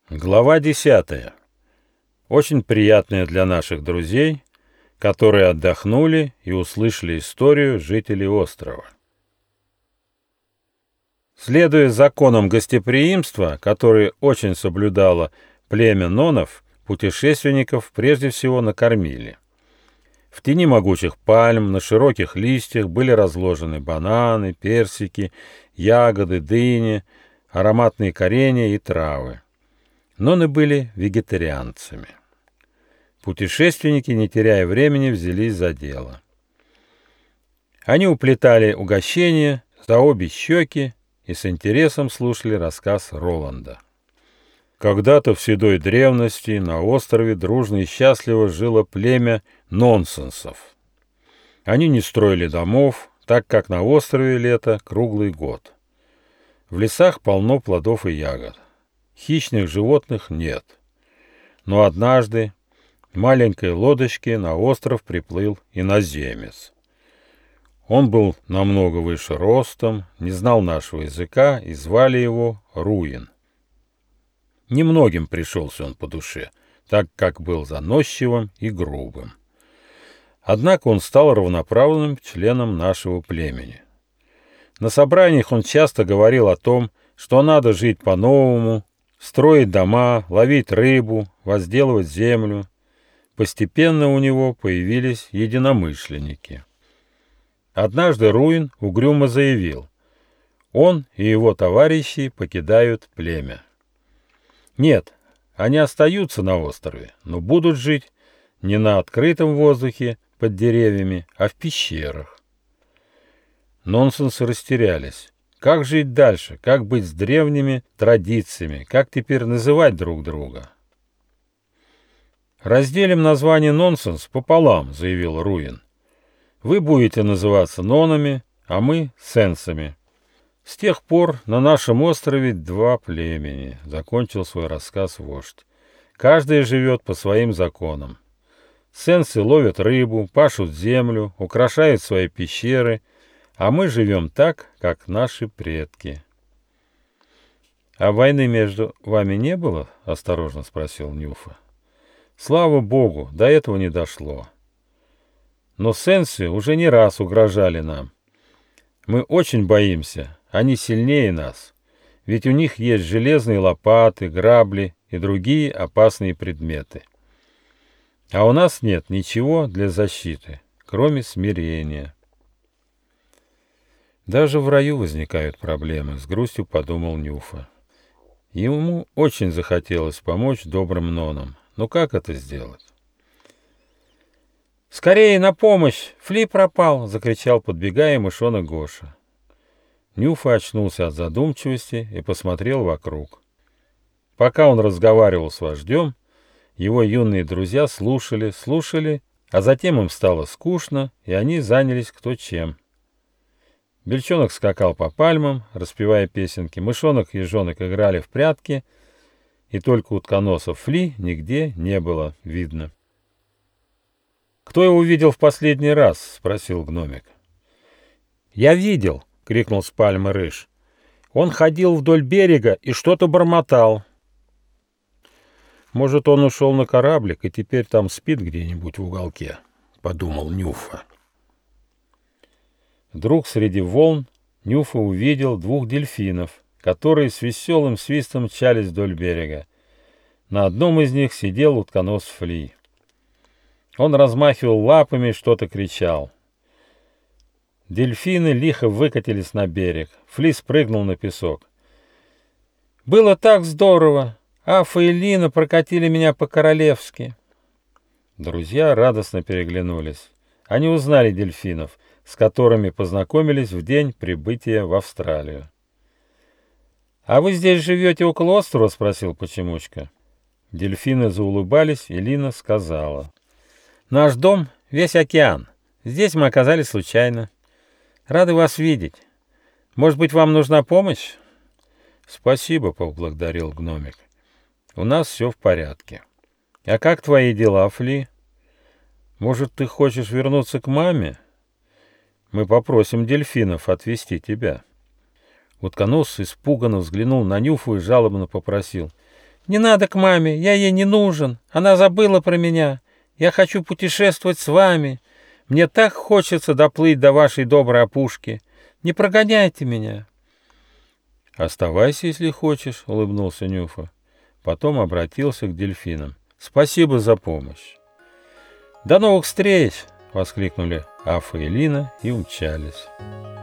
Глава 10. Очень приятная для наших друзей, которые отдохнули и услышали историю жителей острова. Следуя законам гостеприимства, которые очень соблюдало племя нонов, путешественников прежде всего накормили. В тени могучих пальм на широких листьях были разложены бананы, персики, ягоды, дыни, ароматные коренья и травы. Ноны были вегетарианцами. Путешественники, не теряя времени, взялись за дело. Они уплетали угощения за обе щеки и с интересом слушали рассказ Роланда. Когда-то в седой древности на острове дружно и счастливо жило племя нонсенсов. Они не строили домов, так как на острове лето круглый год. В лесах полно плодов и ягод. Хищных животных нет. Но однажды в маленькой лодочке на остров приплыл иноземец. Он был намного выше ростом, не знал нашего языка и звали его Руин. Немногим пришелся он по душе, так как был заносчивым и грубым. Однако он стал равноправным членом нашего племени. На собраниях он часто говорил о том, что надо жить по-новому, строить дома, ловить рыбу, возделывать землю. Постепенно у него появились единомышленники. Однажды Руин угрюмо заявил: он и его товарищи покидают племя. Нет, они остаются на острове, но будут жить не на открытом воздухе под деревьями, а в пещерах. Нонсенсы растерялись. Как жить дальше? Как быть с древними традициями? Как теперь называть друг друга? «Разделим название нонсенс пополам», — заявил Руин. «Вы будете называться нонами, а мы — сенсами. С тех пор на нашем острове два племени», — закончил свой рассказ вождь. «Каждый живет по своим законам. Сенсы ловят рыбу, пашут землю, украшают свои пещеры, а мы живем так, как наши предки». «А войны между вами не было?» — осторожно спросил Нюфа. «Слава Богу, до этого не дошло. Но сенсы уже не раз угрожали нам. Мы очень боимся, они сильнее нас, ведь у них есть железные лопаты, грабли и другие опасные предметы. А у нас нет ничего для защиты, кроме смирения». «Даже в раю возникают проблемы», — с грустью подумал Нюфа. Ему очень захотелось помочь добрым нонам. Но как это сделать? «Скорее на помощь! Фли пропал!» — закричал, подбегая, мышонок Гоша. Нюфа очнулся от задумчивости и посмотрел вокруг. Пока он разговаривал с вождем, его юные друзья слушали, а затем им стало скучно, и они занялись кто чем. Бельчонок скакал по пальмам, распевая песенки, мышонок и ежонок играли в прятки, и только утконосов Фли нигде не было видно. «Кто его видел в последний раз?» — спросил гномик. «Я видел!» — крикнул с пальмы Рыж. «Он ходил вдоль берега и что-то бормотал». «Может, он ушел на кораблик и теперь там спит где-нибудь в уголке?» — подумал Нюфа. Вдруг среди волн Нюфа увидел двух дельфинов, которые с веселым свистом мчались вдоль берега. На одном из них сидел утконос Фли. Он размахивал лапами и что-то кричал. Дельфины лихо выкатились на берег. Фли спрыгнул на песок. «Было так здорово! Афа и Лина прокатили меня по-королевски!» Друзья радостно переглянулись. Они узнали дельфинов, с которыми познакомились в день прибытия в Австралию. «А вы здесь живете около острова?» — спросил Почемучка. Дельфины заулыбались, и Лина сказала: «Наш дом — весь океан. Здесь мы оказались случайно. Рады вас видеть. Может быть, вам нужна помощь?» «Спасибо», — поблагодарил гномик. «У нас все в порядке. А как твои дела, Фли? Может, ты хочешь вернуться к маме? Мы попросим дельфинов отвезти тебя». Утконос испуганно взглянул на Нюфу и жалобно попросил: Не надо к маме, я ей не нужен. Она забыла про меня. Я хочу путешествовать с вами. Мне так хочется доплыть до вашей доброй опушки. Не прогоняйте меня. Оставайся, если хочешь, улыбнулся Нюфа. Потом обратился к дельфинам. Спасибо за помощь. До новых встреч! Воскликнули Афа и Лина и умчались.